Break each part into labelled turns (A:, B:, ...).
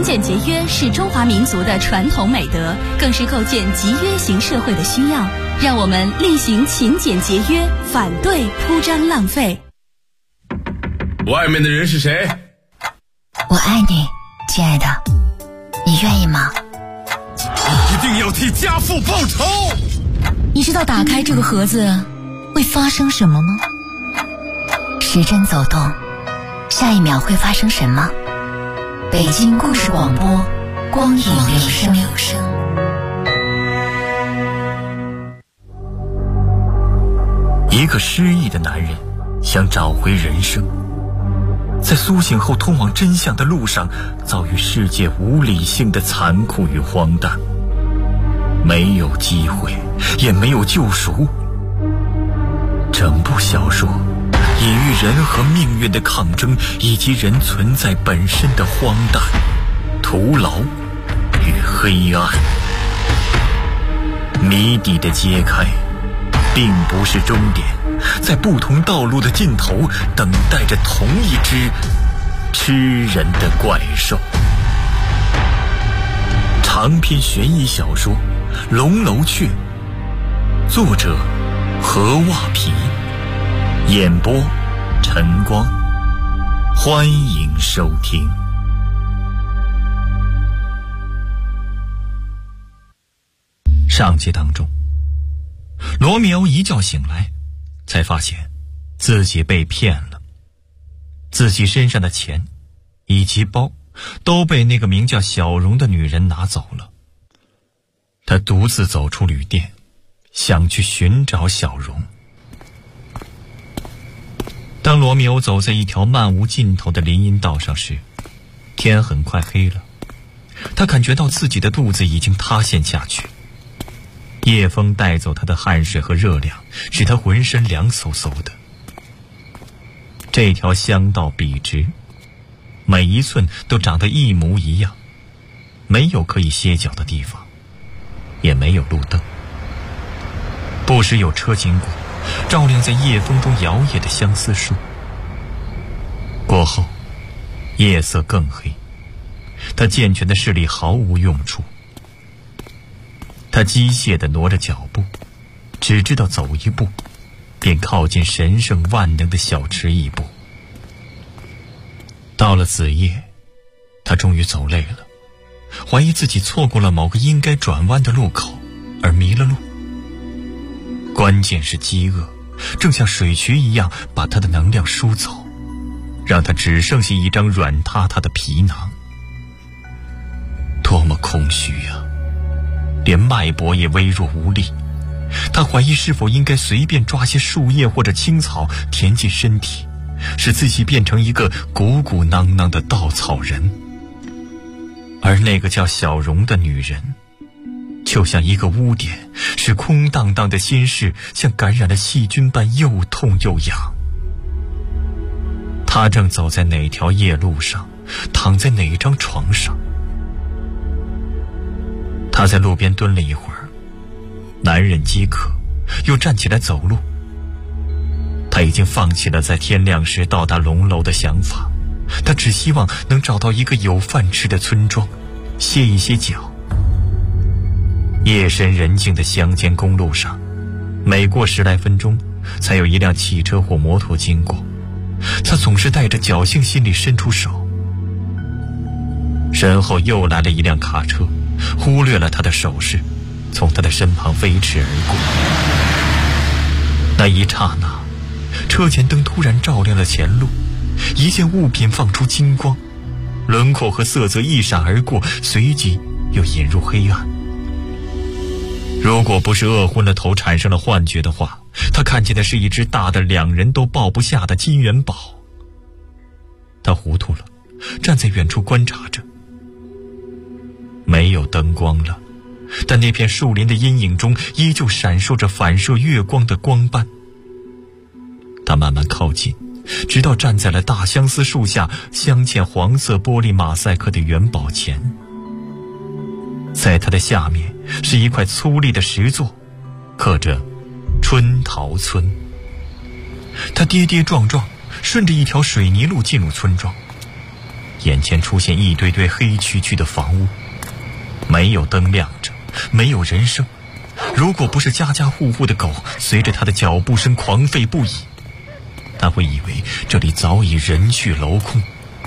A: 俭节约是中华民族的传统美德，更是构建集约型社会的需要。让我们力行勤俭节约，反对铺张浪费。
B: 外面的人是谁？
C: 我爱你，亲爱的，你愿意吗？
B: 一定要替家父报仇。
C: 你知道打开这个盒子会发生什么吗？时针走动，下一秒会发生什么？北京故事广播，光影留声。
D: 一个失忆的男人想找回人生，在苏醒后通往真相的路上，遭遇世界无理性的残酷与荒诞，没有机会，也没有救赎。整部小说隐喻人和命运的抗争，以及人存在本身的荒诞、徒劳与黑暗。谜底的揭开并不是终点，在不同道路的尽头，等待着同一只吃人的怪兽。长篇悬疑小说《龙楼雀》，作者何袜皮，演播晨光，欢迎收听。上集当中，罗密欧一觉醒来，才发现自己被骗了，自己身上的钱以及包都被那个名叫小荣的女人拿走了。他独自走出旅店，想去寻找小荣。当罗密欧走在一条漫无尽头的林荫道上时，天很快黑了，他感觉到自己的肚子已经塌陷下去。夜风带走他的汗水和热量，使他浑身凉飕飕的。这条乡道笔直，每一寸都长得一模一样，没有可以歇脚的地方，也没有路灯。不时有车经过，照亮在夜风中摇曳的相思树。过后，夜色更黑，他健全的视力毫无用处。他机械地挪着脚步，只知道走一步，便靠近神圣万能的小池一步。到了子夜，他终于走累了，怀疑自己错过了某个应该转弯的路口，而迷了路。关键是饥饿正像水渠一样把他的能量输走，让他只剩下一张软塌塌的皮囊。多么空虚啊，连脉搏也微弱无力。他怀疑是否应该随便抓些树叶或者青草填进身体，使自己变成一个鼓鼓囊囊的稻草人。而那个叫小荣的女人，就像一个污点，使空荡荡的心事像感染了细菌般又痛又痒。他正走在哪条夜路上，躺在哪张床上。他在路边蹲了一会儿，男人饥渴，又站起来走路。他已经放弃了在天亮时到达龙楼的想法，他只希望能找到一个有饭吃的村庄，歇一歇脚。夜深人静的乡间公路上，每过10来分钟，才有一辆汽车或摩托经过。他总是带着侥幸心理伸出手，身后又来了一辆卡车，忽略了他的手势，从他的身旁飞驰而过。那一刹那，车前灯突然照亮了前路，一件物品放出金光，轮廓和色泽一闪而过，随即又引入黑暗。如果不是饿昏了头产生了幻觉的话，他看见的是一只大的2人都抱不下的金元宝。他糊涂了，站在远处观察着。没有灯光了，但那片树林的阴影中依旧闪烁着反射月光的光斑。他慢慢靠近，直到站在了大相思树下镶嵌黄色玻璃马赛克的元宝前。在它的下面是一块粗粝的石座，刻着春桃村。他跌跌撞撞顺着一条水泥路进入村庄， 眼前出现一堆堆黑黢黢的房屋，没有灯亮着，没有人声。如果不是家家户户的狗随着他的脚步声狂吠不已，他会以为这里早已人去楼空。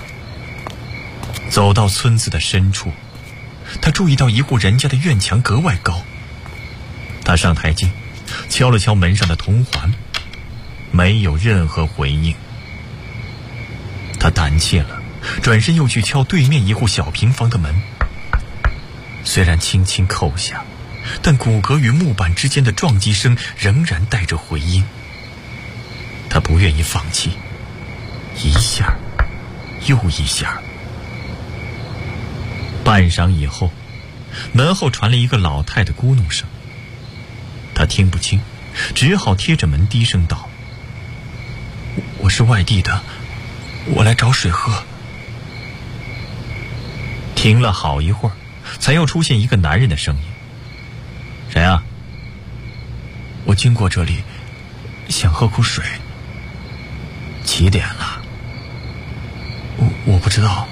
D: 走到村子的深处，他注意到一户人家的院墙格外高。他上台阶，敲了敲门上的铜环，没有任何回应。他胆怯了，转身又去敲对面一户小平房的门。虽然轻轻叩下，但骨骼与木板之间的撞击声仍然带着回音。他不愿意放弃，一下又一下。半晌以后，门后传来一个老太的咕哝声。他听不清，只好贴着门低声道：“我是外地的，我来找水喝。”停了好一会儿，才又出现一个男人的声音：“谁啊？”“我经过这里，想喝口水。”“几点了？”“我不知道。”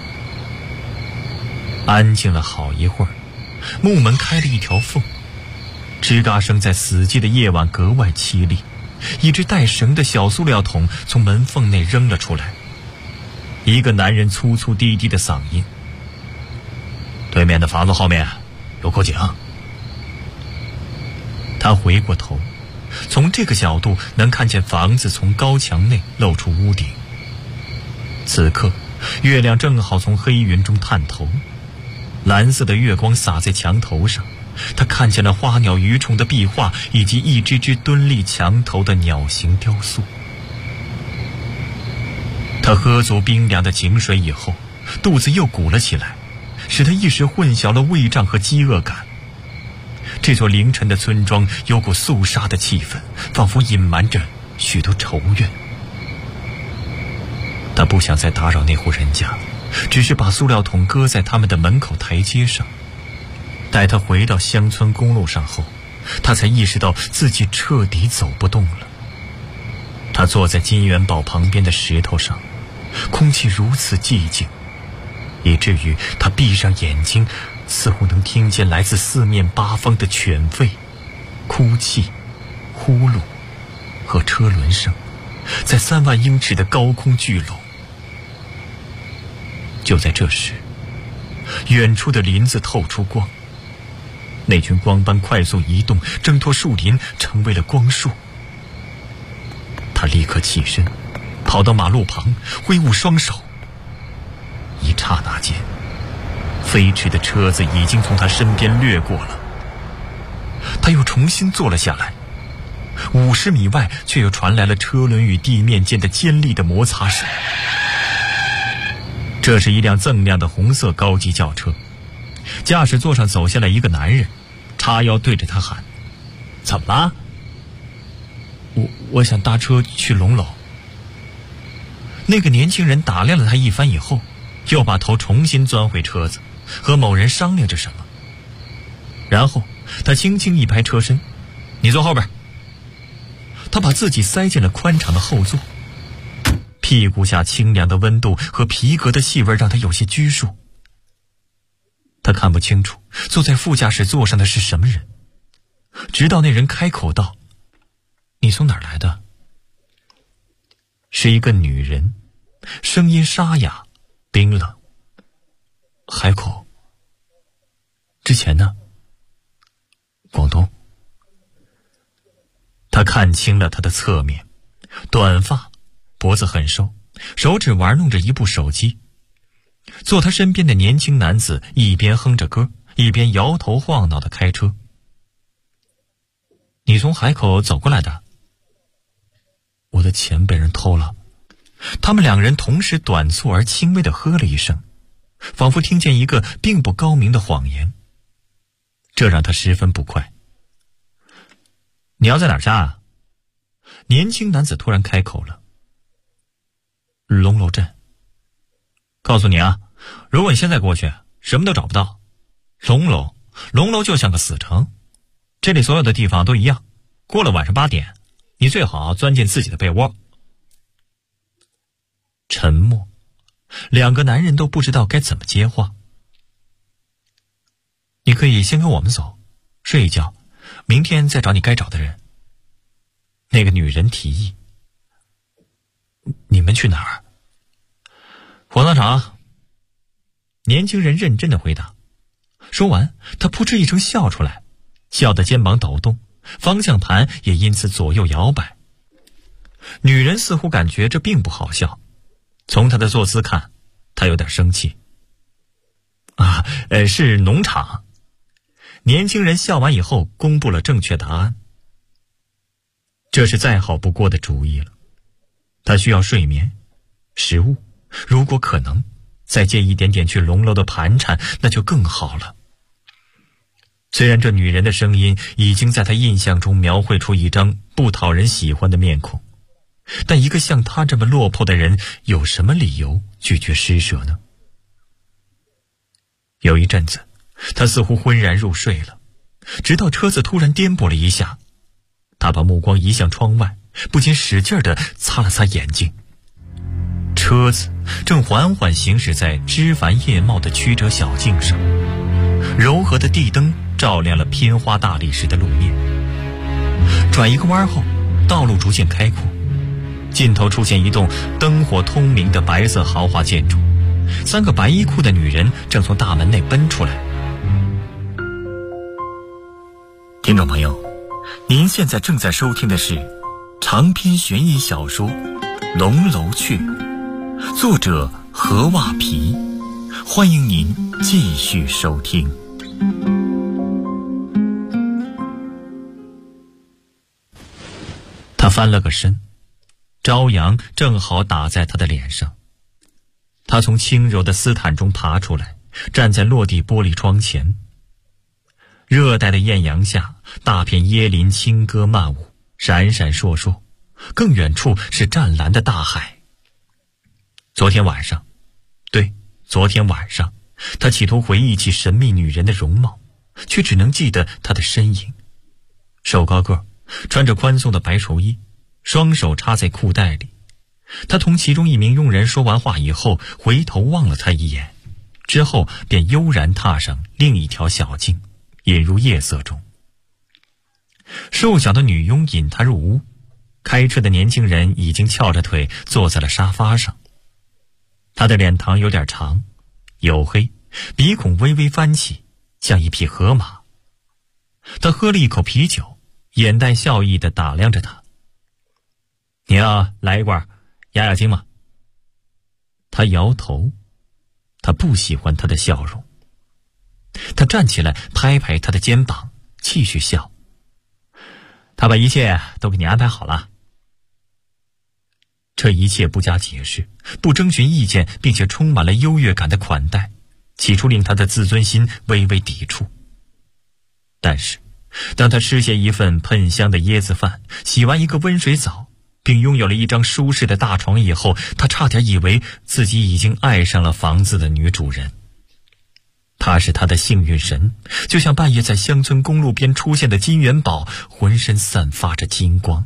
D: 安静了好一会儿，木门开了一条缝，吱嘎声在死寂的夜晚格外凄厉。一只带绳的小塑料桶从门缝内扔了出来，一个男人粗粗低低的嗓音：“对面的房子后面有口井。”他回过头，从这个角度能看见房子从高墙内露出屋顶。此刻月亮正好从黑云中探头，蓝色的月光洒在墙头上，他看见了花鸟鱼虫的壁画，以及一只只蹲立墙头的鸟形雕塑。他喝足冰凉的井水以后，肚子又鼓了起来，使他一时混淆了胃胀和饥饿感。这座凌晨的村庄有股肃杀的气氛，仿佛隐瞒着许多仇怨。他不想再打扰那户人家，只是把塑料桶搁在他们的门口台阶上。待他回到乡村公路上后，他才意识到自己彻底走不动了。他坐在金元宝旁边的石头上，空气如此寂静，以至于他闭上眼睛，似乎能听见来自四面八方的犬吠、哭泣、呼噜和车轮声，在3万英尺的高空聚拢。就在这时，远处的林子透出光，那群光斑快速移动，挣脱树林，成为了光束。他立刻起身，跑到马路旁，挥舞双手。一刹那间，飞驰的车子已经从他身边掠过了。他又重新坐了下来，50米外却又传来了车轮与地面间的尖利的摩擦声。这是一辆锃亮的红色高级轿车，驾驶座上走下来一个男人，叉腰对着他喊：“怎么了？”“我想搭车去龙楼。”那个年轻人打量了他一番以后，又把头重新钻回车子，和某人商量着什么。然后他轻轻一拍车身：“你坐后边。”他把自己塞进了宽敞的后座，屁股下清凉的温度和皮革的气味让他有些拘束。他看不清楚坐在副驾驶座上的是什么人，直到那人开口道：“你从哪儿来的？”是一个女人，声音沙哑冰冷。“海口。”“之前呢？”“广东。”他看清了他的侧面，短发，脖子很瘦，手指玩弄着一部手机。坐他身边的年轻男子一边哼着歌，一边摇头晃脑地开车。“你从海口走过来的？”“我的钱被人偷了。”他们两人同时短促而轻微地呵了一声，仿佛听见一个并不高明的谎言，这让他十分不快。“你要在哪儿下啊？”年轻男子突然开口了。“龙楼镇。”“告诉你啊，如果你现在过去，什么都找不到。龙楼就像个死城，这里所有的地方都一样，过了晚上8点，你最好钻进自己的被窝。”沉默， 两个男人都不知道该怎么接话。你可以先跟我们走，睡一觉，明天再找你该找的人。那个女人提议。你们去哪儿？火葬场。年轻人认真的回答。说完，他扑哧一声笑出来，笑得肩膀抖动，方向盘也因此左右摇摆。女人似乎感觉这并不好笑，从她的坐姿看，她有点生气。是农场。年轻人笑完以后公布了正确答案。这是再好不过的主意了。他需要睡眠、食物，如果可能，再借一点点去龙楼的盘缠，那就更好了。虽然这女人的声音已经在他印象中描绘出一张不讨人喜欢的面孔，但一个像他这么落魄的人，有什么理由拒绝施舍呢？有一阵子，他似乎昏然入睡了，直到车子突然颠簸了一下，他把目光移向窗外，不禁使劲地擦了擦眼睛。车子正缓缓行驶在枝繁叶茂的曲折小径上，柔和的地灯照亮了偏花大理石的路面。转一个弯后，道路逐渐开阔，尽头出现一栋灯火通明的白色豪华建筑，三个白衣裤的女人正从大门内奔出来。听众朋友，您现在正在收听的是长篇悬疑小说《龙楼雀》，作者何袜皮，欢迎您继续收听。他翻了个身，朝阳正好打在他的脸上。他从轻柔的丝毯中爬出来，站在落地玻璃窗前。热带的艳阳下，大片椰林轻歌曼舞，闪闪烁烁，更远处是湛蓝的大海。昨天晚上，他企图回忆起神秘女人的容貌，却只能记得她的身影。瘦高个，穿着宽松的白绸衣，双手插在裤袋里。他同其中一名佣人说完话以后，回头望了他一眼，之后便悠然踏上另一条小径，引入夜色中。瘦小的女佣引他入屋，开车的年轻人已经翘着腿坐在了沙发上。他的脸庞有点长，黝黑，鼻孔微微翻起，像一匹河马。他喝了一口啤酒，眼带笑意地打量着他。你要来一罐压压惊吗？他摇头，他不喜欢他的笑容。他站起来拍拍他的肩膀，继续笑。他把一切都给你安排好了。这一切不加解释，不征询意见，并且充满了优越感的款待，起初令他的自尊心微微抵触。但是当他吃下一份喷香的椰子饭，洗完一个温水澡，并拥有了一张舒适的大床以后，他差点以为自己已经爱上了房子的女主人。她是他的幸运神，就像半夜在乡村公路边出现的金元宝，浑身散发着金光。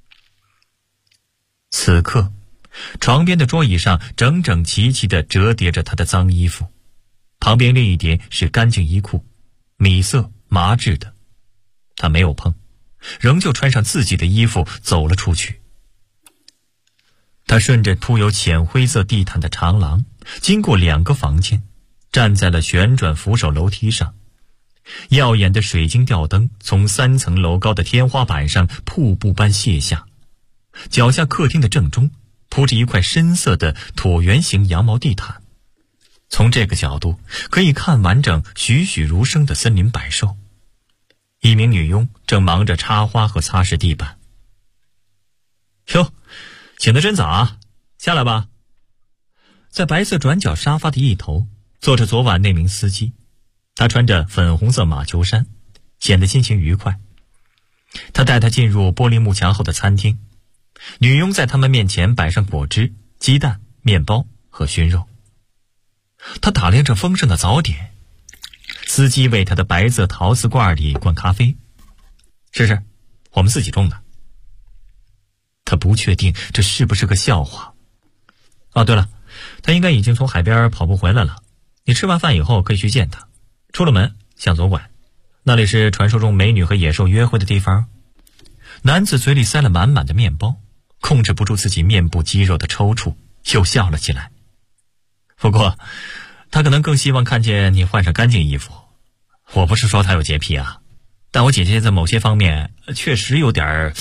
D: 此刻，床边的桌椅上整整齐齐地折叠着他的脏衣服，旁边另一叠是干净衣裤，米色麻质的。他没有碰，仍旧穿上自己的衣服走了出去。他顺着铺有浅灰色地毯的长廊，经过2个房间，站在了旋转扶手楼梯上。耀眼的水晶吊灯从3层楼高的天花板上瀑布般泻下。脚下客厅的正中铺着一块深色的椭圆形羊毛地毯，从这个角度可以看完整栩栩如生的森林百兽。一名女佣正忙着插花和擦拭地板。哟，醒得真早啊，下来吧。在白色转角沙发的一头坐着昨晚那名司机，他穿着粉红色马球衫，显得心情愉快。他带他进入玻璃幕墙后的餐厅，女佣在他们面前摆上果汁、鸡蛋、面包和熏肉。他打量着丰盛的早点，司机为他的白色陶瓷罐里灌咖啡。是，我们自己种的。他不确定这是不是个笑话。哦，对了， 他应该已经从海边跑步回来了。你吃完饭以后可以去见他。出了门向左拐，那里是传说中美女和野兽约会的地方。男子嘴里塞了满满的面包，控制不住自己面部肌肉的抽搐，又笑了起来。不过他可能更希望看见你换上干净衣服。我不是说他有洁癖啊，但我姐姐在某些方面确实有点儿。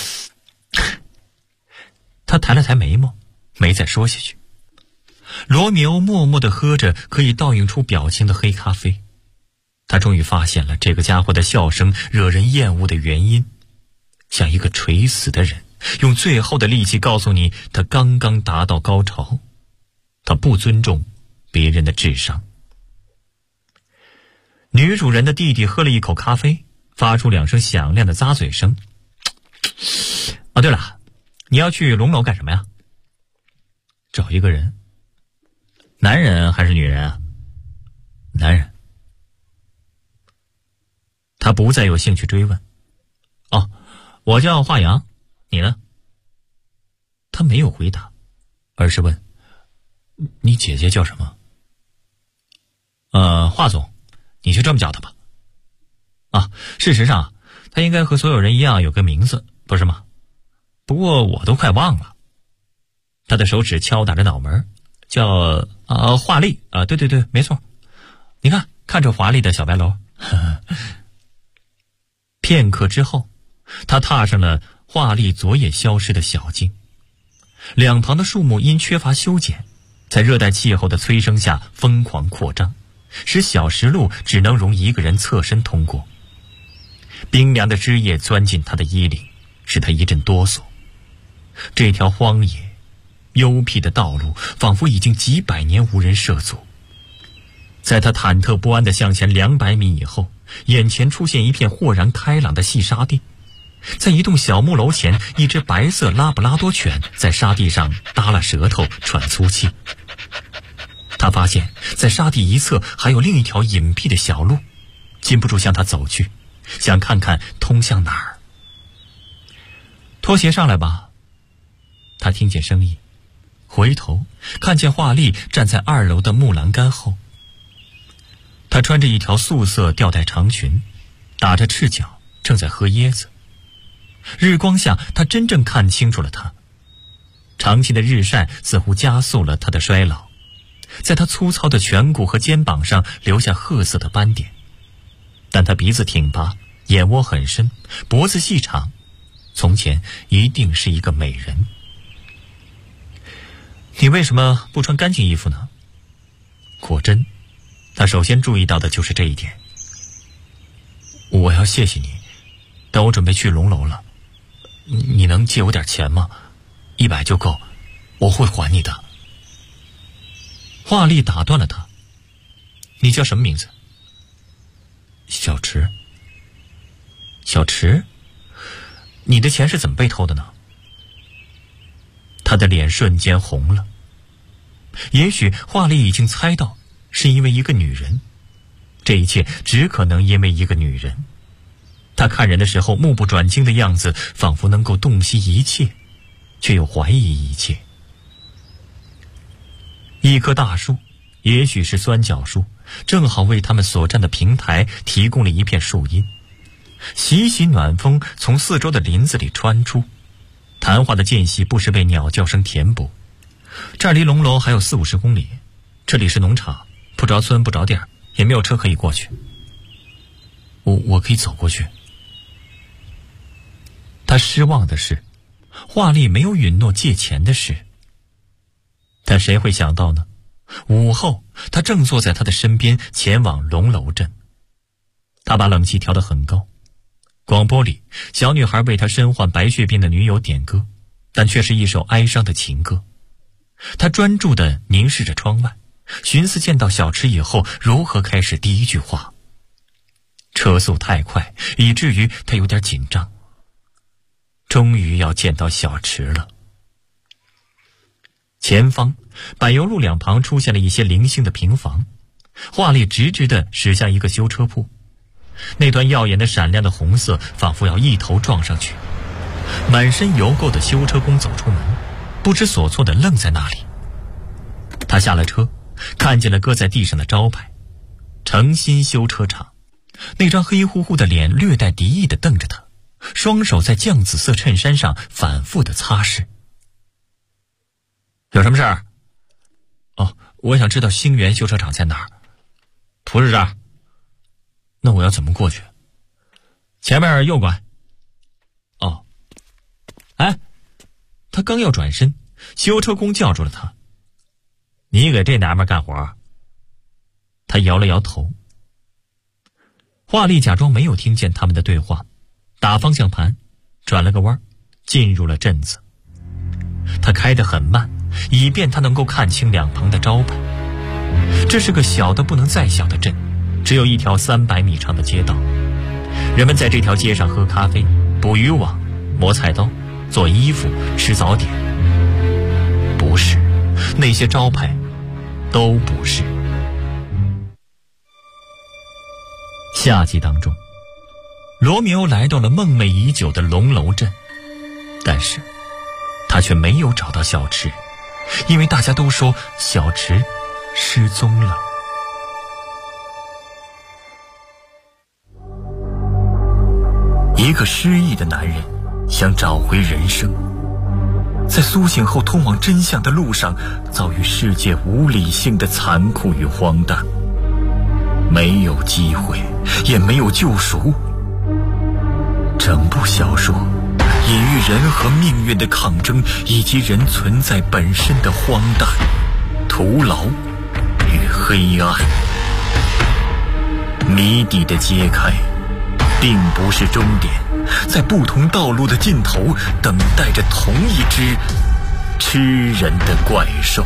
D: 他抬了抬眉毛，没再说下去。罗密欧默默地喝着可以倒映出表情的黑咖啡，他终于发现了这个家伙的笑声惹人厌恶的原因，像一个垂死的人用最后的力气告诉你他刚刚达到高潮。他不尊重别人的智商。女主人的弟弟喝了一口咖啡，发出2声响亮的咂嘴声。哦，对了，你要去龙楼干什么呀？找一个人。男人还是女人啊？男人。他不再有兴趣追问。哦，我叫华阳，你呢？他没有回答，而是问，你姐姐叫什么？华总，你就这么叫她吧。啊，事实上她应该和所有人一样有个名字，不是吗？不过我都快忘了。他的手指敲打着脑门，叫华丽啊，对对对，没错。你看着华丽的小白楼。片刻之后，他踏上了华丽昨夜消失的小径。两旁的树木因缺乏修剪，在热带气候的催生下疯狂扩张，使小石路只能容一个人侧身通过。冰凉的枝叶钻进他的衣领，使他一阵哆嗦。这条荒野幽僻的道路仿佛已经几百年无人涉足。在他忐忑不安地向前200米以后，眼前出现一片豁然开朗的细沙地。在一栋小木楼前，一只白色拉布拉多犬在沙地上耷拉舌头喘粗气。他发现在沙地一侧还有另一条隐蔽的小路，禁不住向他走去，想看看通向哪儿。拖鞋上来吧。他听见声音，回头看见华丽站在2楼的木栏杆后。她穿着一条素色吊带长裙，打着赤脚，正在喝椰子。日光下，他真正看清楚了她。长期的日晒似乎加速了她的衰老，在她粗糙的颧骨和肩膀上留下褐色的斑点。但她鼻子挺拔，眼窝很深，脖子细长，从前一定是一个美人。你为什么不穿干净衣服呢？果真，他首先注意到的就是这一点。我要谢谢你，但我准备去龙楼了。你能借我点钱吗？100就够，我会还你的。华丽打断了他。你叫什么名字？小池。小池？你的钱是怎么被偷的呢？他的脸瞬间红了。也许华丽已经猜到是因为一个女人，这一切只可能因为一个女人。他看人的时候目不转睛的样子，仿佛能够洞悉一切，却又怀疑一切。一棵大树，也许是酸角树，正好为他们所站的平台提供了一片树荫。习习暖风从四周的林子里穿出，谈话的间隙不时被鸟叫声填补。这儿离龙楼还有40-50公里，这里是农场，不着村不着店，也没有车可以过去。我可以走过去。他失望的是，华丽没有允诺借钱的事。但谁会想到呢？午后，他正坐在他的身边，前往龙楼镇。他把冷气调得很高。广播里，小女孩为他身患白血病的女友点歌，但却是一首哀伤的情歌。他专注地凝视着窗外，寻思见到小池以后如何开始第一句话。车速太快，以至于他有点紧张。终于要见到小池了。前方，柏油路两旁出现了一些零星的平房。华丽直直地驶向一个修车铺，那团耀眼的闪亮的红色仿佛要一头撞上去。满身油垢的修车工走出门，不知所措地愣在那里。 他下了车，看见了搁在地上的招牌诚心修车厂，那张黑乎乎的脸略带敌意地瞪着他，双手在绛紫色衬衫上反复地擦拭。有什么事儿？哦，我想知道星源修车厂在哪儿。不是这儿。那我要怎么过去？前面右拐。哦。哎，他刚要转身，修车工叫住了他。你给这娘们干活？他摇了摇头。华丽假装没有听见他们的对话，打方向盘，转了个弯，进入了镇子。他开得很慢，以便他能够看清两旁的招牌。这是个小的不能再小的镇，只有一条300米长的街道。人们在这条街上喝咖啡、捕渔网、磨菜刀、做衣服、吃早点。不是，那些招牌都不是。夏季当中，罗密欧来到了梦寐已久的龙楼镇，但是他却没有找到小池，因为大家都说小池失踪了。一个失忆的男人想找回人生，在苏醒后通往真相的路上，遭遇世界无理性的残酷与荒诞，没有机会，也没有救赎。整部小说隐喻人和命运的抗争，以及人存在本身的荒诞、徒劳与黑暗。谜底的揭开并不是终点，在不同道路的尽头等待着同一只吃人的怪兽。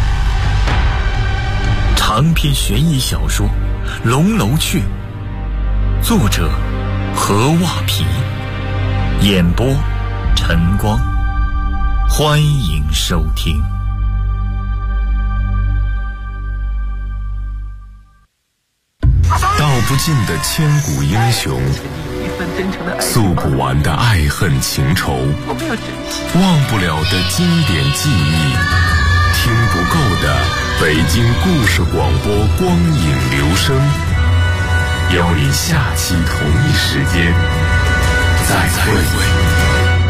D: 长篇悬疑小说《龙楼雀》，作者何袜皮，演播晨光，欢迎收听。
B: 道不尽的千古英雄，诉不完的爱恨情仇，忘不了的经典记忆，听不够的北京故事广播光影留声，邀你下期同一时间再会。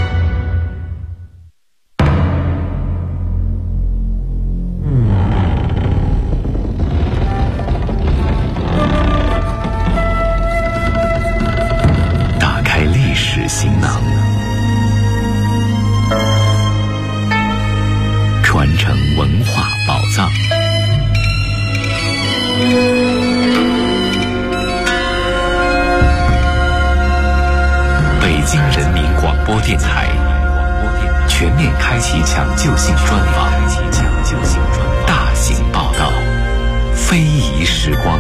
E: 行囊，传承文化宝藏。北京人民广播电台全面开启抢救性专访，大型报道，非遗时光。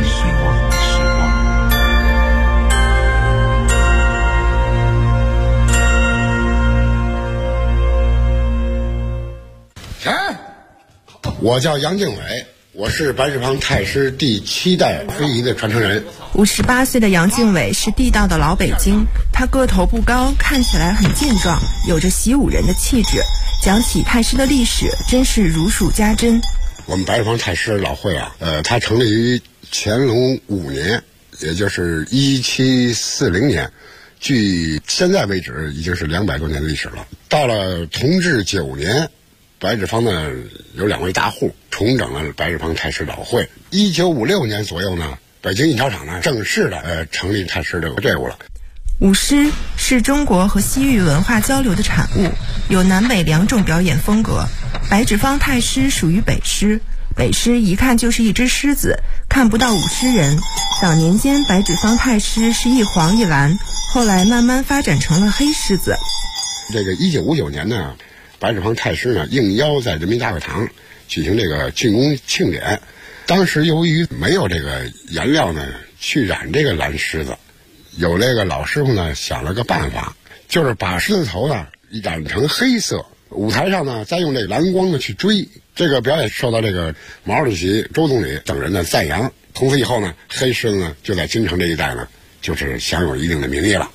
F: 我叫杨敬伟，我是白纸坊太师第7代非遗的传承人。
G: 58岁的杨敬伟是地道的老北京，他个头不高，看起来很健壮，有着习武人的气质。讲起太师的历史，真是如数家珍。
F: 我们白纸坊太师老会啊，它成立于乾隆5年，也就是1740年，距现在为止已经是200多年的历史了。到了同治9年。白纸坊呢有2位大户重整了白纸坊太师老会。1956年左右呢，北京印钞厂呢正式的成立太师这个队伍了。
G: 舞狮是中国和西域文化交流的产物，有南北2种表演风格。白纸坊太师属于北狮，北狮一看就是一只狮子，看不到舞狮人。早年间白纸坊太师是一黄一蓝，后来慢慢发展成了黑狮子。
F: 这个1959年呢，白纸坊太师呢应邀在人民大会堂举行这个竣工庆典。当时由于没有这个颜料呢去染这个蓝狮子，有这个老师傅呢想了个办法，就是把狮子头呢染成黑色，舞台上呢再用这个蓝光呢去追。这个表演受到这个毛主席、周总理等人的赞扬。从此以后呢，黑狮子呢就在京城这一带呢就是享有一定的名义了。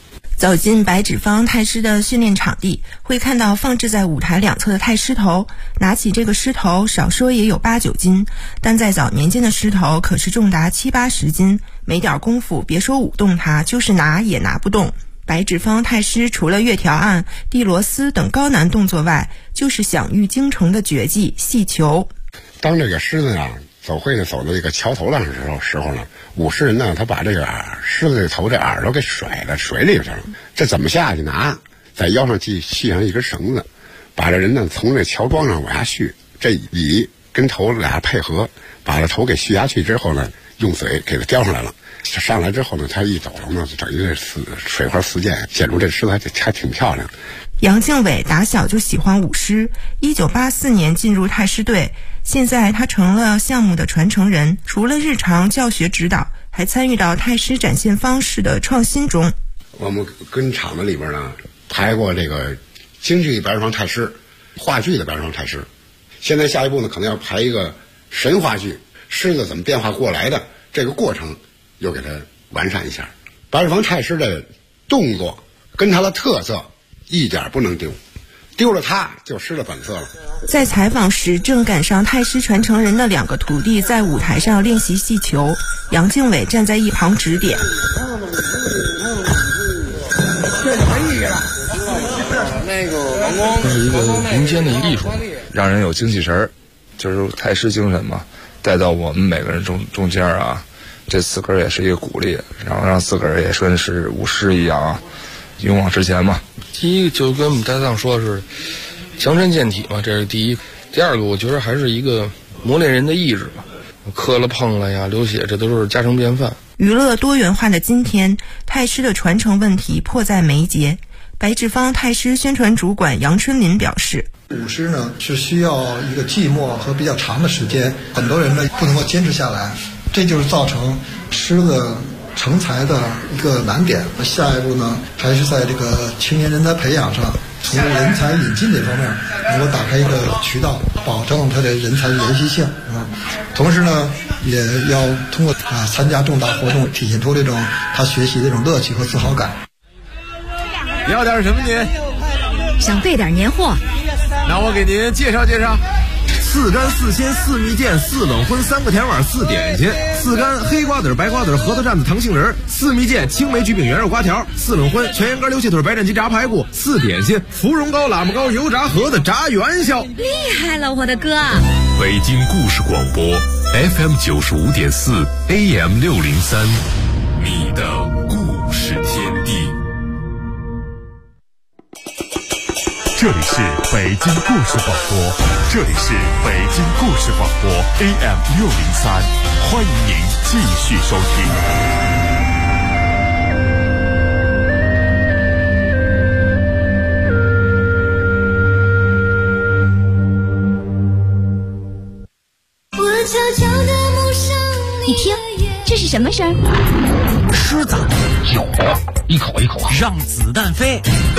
G: 走进白纸坊太师的训练场地，会看到放置在舞台两侧的太师头。拿起这个狮头，少说也有8、9斤，但在早年间的狮头可是重达7、80斤，没点功夫，别说舞动它，就是拿也拿不动。白纸坊太师除了月条案、递螺丝等高难动作外，就是享誉京城的绝技戏球。
F: 当这个狮子走会呢，走到这个桥头上的时候呢，舞狮人呢，他把这个狮子的头这耳朵给甩到水里去了。这怎么下去呢？在腰上系上一根绳子，把这人呢从这桥桩上往下续，这尾跟头俩配合，把这头给续下去之后呢，用嘴给它叼上来了。上来之后呢，他一走呢，就等于这水花四溅，显出这狮子还挺漂亮。
G: 杨敬伟打小就喜欢舞狮，1984年进入太师队，现在他成了项目的传承人。除了日常教学指导，还参与到太师展现方式的创新中。
F: 我们跟厂子里边呢排过这个京剧白纸坊太师、话剧的白纸坊太师，现在下一步呢可能要排一个神话剧，狮子怎么变化过来的这个过程又给它完善一下。白纸坊太师的动作跟他的特色一点不能丢，丢了它就失了本色了。
G: 在采访时，正赶上太师传承人的2个徒弟在舞台上练习戏球，杨敬伟站在一旁指点。
H: 这就没意义了。那个这是一个民间的艺术，让人有精气神儿，就是太师精神嘛，带到我们每个人中间啊。这自个儿也是一个鼓励，然后让自个儿也说是舞狮一样勇往直前嘛。第一个就跟我们搭档说的是强身健体嘛，这是第一。第二个我觉得还是一个磨练人的意志嘛，磕了碰了呀，流血，这都是家常便饭。
G: 娱乐多元化的今天，太师的传承问题迫在眉睫。白纸坊太师宣传主管杨春林表示，
I: 舞狮呢是需要一个寂寞和比较长的时间，很多人呢不能够坚持下来，这就是造成狮子成才的一个难点。下一步呢，还是在这个青年人才培养上，从人才引进这方面能够打开一个渠道，保证他的人才的延续性同时呢，也要通过参加重大活动，体现出这种他学习的这种乐趣和自豪感。
J: 你要点什么您？
K: 想备点年货。
J: 那我给您介绍介绍。4干4鲜4蜜饯4冷荤3个甜碗4点心，4干黑瓜子白瓜子核桃蘸子糖杏仁，4蜜饯青梅橘饼圆肉瓜条，4冷荤全羊肝溜蟹腿白斩鸡炸排骨，4点心芙蓉糕喇嘛糕油炸盒子炸元宵。
K: 厉害了我的哥！
B: 北京故事广播 FM 95.4 AM 603，你的故事天地。
L: 这里是北京故事广播，这里是北京故事广播 AM 603，欢迎您继续收听。
K: 你听，这是什么声？
M: 狮子有一口一口让子弹飞。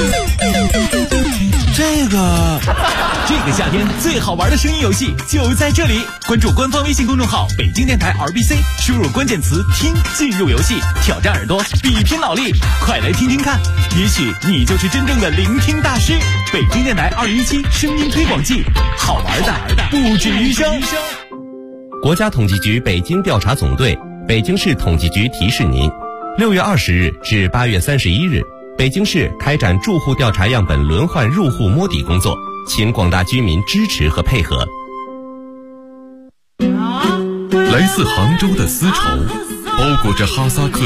N: 这个夏天最好玩的声音游戏就在这里，关注官方微信公众号北京电台 RBC， 输入关键词听进入游戏，挑战耳朵，比拼脑力，快来听听看，也许你就是真正的聆听大师。北京电台2017声音推广季，好玩的不止于声。
O: 国家统计局北京调查总队、北京市统计局提示您：6月20日至8月31日，北京市开展住户调查样本轮换入户摸底工作，请广大居民支持和配合。
B: 来自杭州的丝绸，包裹着哈萨克